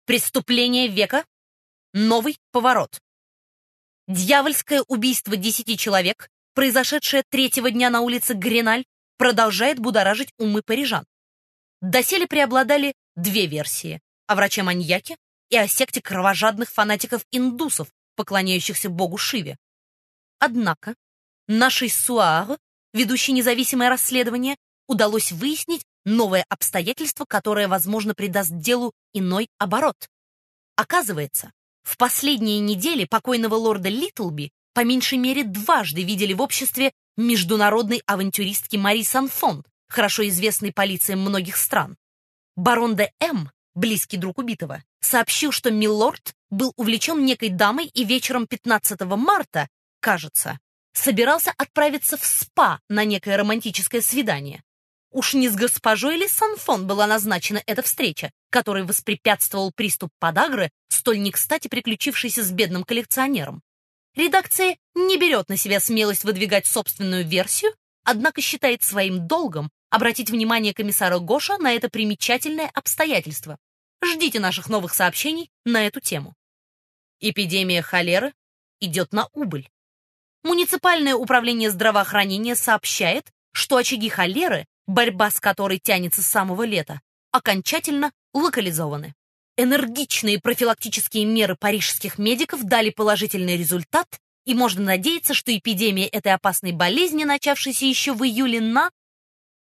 Преступление века. Новый поворот. Дьявольское убийство 10 человек, произошедшее третьего дня на улице Греналь, продолжает будоражить умы парижан. Доселе преобладали две версии: о враче-маньяке и о секте кровожадных фанатиков-индусов, поклоняющихся богу Шиве. Однако нашей Суар, ведущей независимое расследование, удалось выяснить новое обстоятельство, которое, возможно, придаст делу иной оборот. Оказывается, в последние недели покойного лорда Литлби по меньшей мере дважды видели в обществе международной авантюристки Мари Санфон, хорошо известной полициям многих стран. Барон де М., близкий друг убитого, сообщил, что милорд был увлечен некой дамой и вечером 15 марта, кажется, собирался отправиться в спа на некое романтическое свидание. Уж не с госпожой ли Санфон была назначена эта встреча, которой воспрепятствовал приступ подагры, столь не кстати приключившийся с бедным коллекционером? Редакция не берет на себя смелость выдвигать собственную версию, однако считает своим долгом обратить внимание комиссара Гоша на это примечательное обстоятельство. Ждите наших новых сообщений на эту тему. Эпидемия холеры идет на убыль. Муниципальное управление здравоохранения сообщает, что очаги холеры, борьба с которой тянется с самого лета, окончательно локализованы. Энергичные профилактические меры парижских медиков дали положительный результат, и можно надеяться, что эпидемия этой опасной болезни, начавшейся еще в июле на